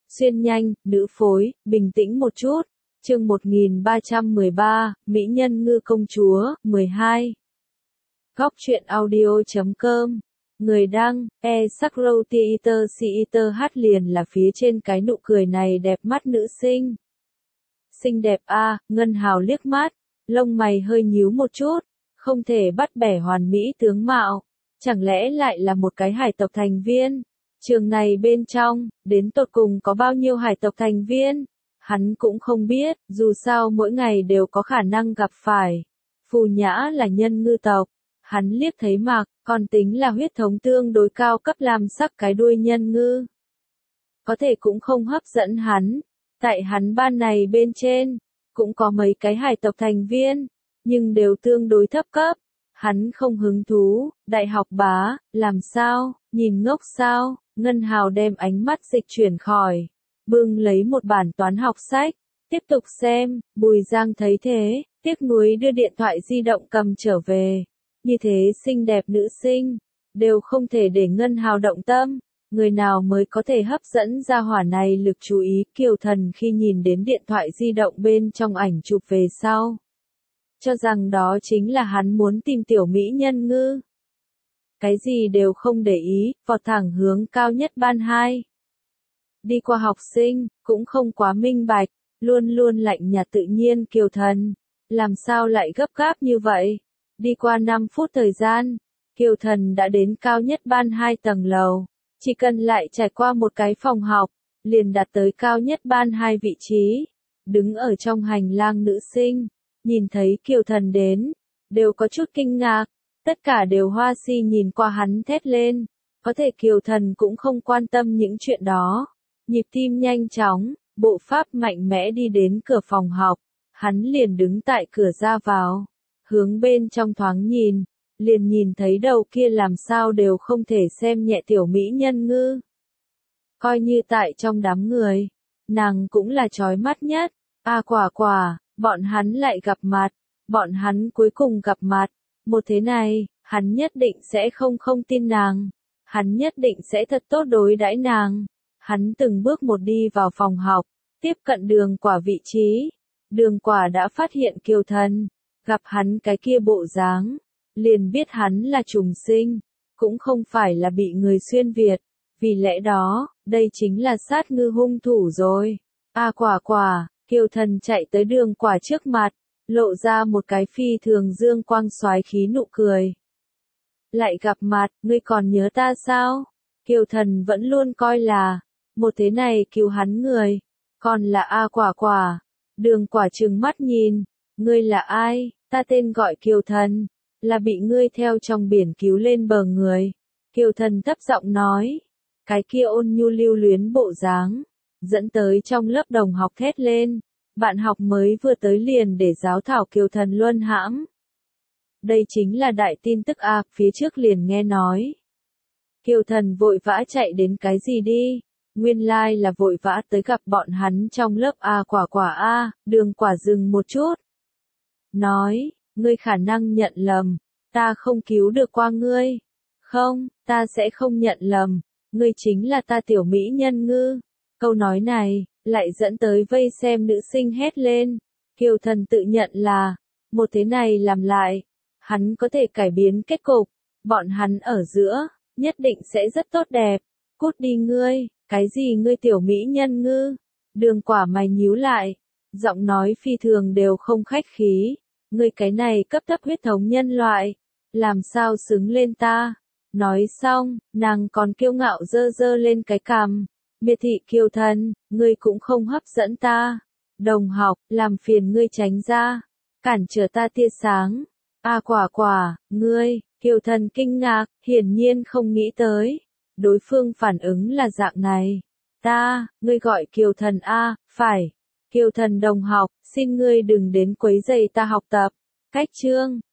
Xuyên nhanh, nữ phối, bình tĩnh một chút. Chương 1313, Mỹ nhân ngư công chúa, 12. Góc truyện audio.com. Người đăng, Sakrow Theater hát liền là phía trên cái nụ cười này đẹp mắt nữ sinh. Xinh đẹp a, Ngân Hào liếc mắt, lông mày hơi nhíu một chút, không thể bắt bẻ hoàn mỹ tướng mạo. Chẳng lẽ lại là một cái hải tộc thành viên? Trường này bên trong, đến tột cùng có bao nhiêu hải tộc thành viên? Hắn cũng không biết, dù sao mỗi ngày đều có khả năng gặp phải. Phù Nhã là nhân ngư tộc. Hắn liếc thấy Mạc, còn tính là huyết thống tương đối cao cấp làm sắc cái đuôi nhân ngư. Có thể cũng không hấp dẫn hắn. Tại hắn ban này bên trên, cũng có mấy cái hải tộc thành viên, nhưng đều tương đối thấp cấp. Hắn không hứng thú, đại học bá, làm sao, nhìn ngốc sao? Ngân Hào đem ánh mắt dịch chuyển khỏi, bưng lấy một bản toán học sách, tiếp tục xem. Bùi Giang thấy thế, tiếc nuối đưa điện thoại di động cầm trở về. Như thế xinh đẹp nữ sinh, đều không thể để Ngân Hào động tâm. Người nào mới có thể hấp dẫn ra hỏa này lực chú ý? Kiều Thần khi nhìn đến điện thoại di động bên trong ảnh chụp về sau, cho rằng đó chính là hắn muốn tìm tiểu mỹ nhân ngư. Cái gì đều không để ý, vọt thẳng hướng cao nhất ban 2. Đi qua học sinh, cũng không quá minh bạch, luôn luôn lạnh nhạt tự nhiên. Kiều Thần, làm sao lại gấp gáp như vậy? Đi qua 5 phút thời gian, Kiều Thần đã đến cao nhất ban 2 tầng lầu. Chỉ cần lại trải qua một cái phòng học, liền đạt tới cao nhất ban 2 vị trí. Đứng ở trong hành lang nữ sinh, nhìn thấy Kiều Thần đến, đều có chút kinh ngạc. Tất cả đều hoa si nhìn qua hắn thét lên. Có thể Kiều Thần cũng không quan tâm những chuyện đó. Nhịp tim nhanh chóng, bộ pháp mạnh mẽ đi đến cửa phòng học. Hắn liền đứng tại cửa ra vào, hướng bên trong thoáng nhìn, liền nhìn thấy đầu kia làm sao đều không thể xem nhẹ tiểu mỹ nhân ngư. Coi như tại trong đám người, nàng cũng là chói mắt nhất. Quả, bọn hắn lại gặp mặt, bọn hắn cuối cùng gặp mặt. Một thế này, hắn nhất định sẽ không tin nàng. Hắn nhất định sẽ thật tốt đối đãi nàng. Hắn từng bước một đi vào phòng học, tiếp cận Đường Quả vị trí. Đường Quả đã phát hiện Kiều Thần, gặp hắn cái kia bộ dáng, liền biết hắn là trùng sinh, cũng không phải là bị người xuyên Việt. Vì lẽ đó, đây chính là sát ngư hung thủ rồi. Quả, Kiều Thần chạy tới Đường Quả trước mặt, lộ ra một cái phi thường dương quang xoái khí nụ cười. Lại gặp mặt, ngươi còn nhớ ta sao? Kiều Thần vẫn luôn coi là, một thế này cứu hắn người, còn là Quả. Đường Quả trừng mắt nhìn, ngươi là ai? Ta tên gọi Kiều Thần, là bị ngươi theo trong biển cứu lên bờ người. Kiều Thần thấp giọng nói, cái kia ôn nhu lưu luyến bộ dáng, dẫn tới trong lớp đồng học thét lên. Bạn học mới vừa tới liền để giáo thảo Kiều Thần luân hãm. Đây chính là đại tin tức phía trước liền nghe nói. Kiều Thần vội vã chạy đến cái gì đi? Nguyên lai là vội vã tới gặp bọn hắn trong lớp. Quả. Đường Quả dừng một chút, nói, ngươi khả năng nhận lầm, ta không cứu được qua ngươi. Không, ta sẽ không nhận lầm, ngươi chính là ta tiểu mỹ nhân ngư. Câu nói này, lại dẫn tới vây xem nữ sinh hét lên. Kiều Thần tự nhận là, một thế này làm lại, hắn có thể cải biến kết cục, bọn hắn ở giữa, nhất định sẽ rất tốt đẹp. Cút đi ngươi, cái gì ngươi tiểu mỹ nhân ngư? Đường Quả mày nhíu lại, giọng nói phi thường đều không khách khí. Ngươi cái này cấp thấp huyết thống nhân loại, làm sao xứng lên ta? Nói xong, nàng còn kiêu ngạo giơ lên cái cằm. Miệt thị Kiều Thần, ngươi cũng không hấp dẫn ta. Đồng học, làm phiền ngươi tránh ra, cản trở ta tia sáng. Quả, ngươi. Kiều Thần kinh ngạc, hiển nhiên không nghĩ tới. Đối phương phản ứng là dạng này. Ngươi gọi Kiều Thần phải. Kiều Thần đồng học, xin ngươi đừng đến quấy rầy ta học tập. Cách chương.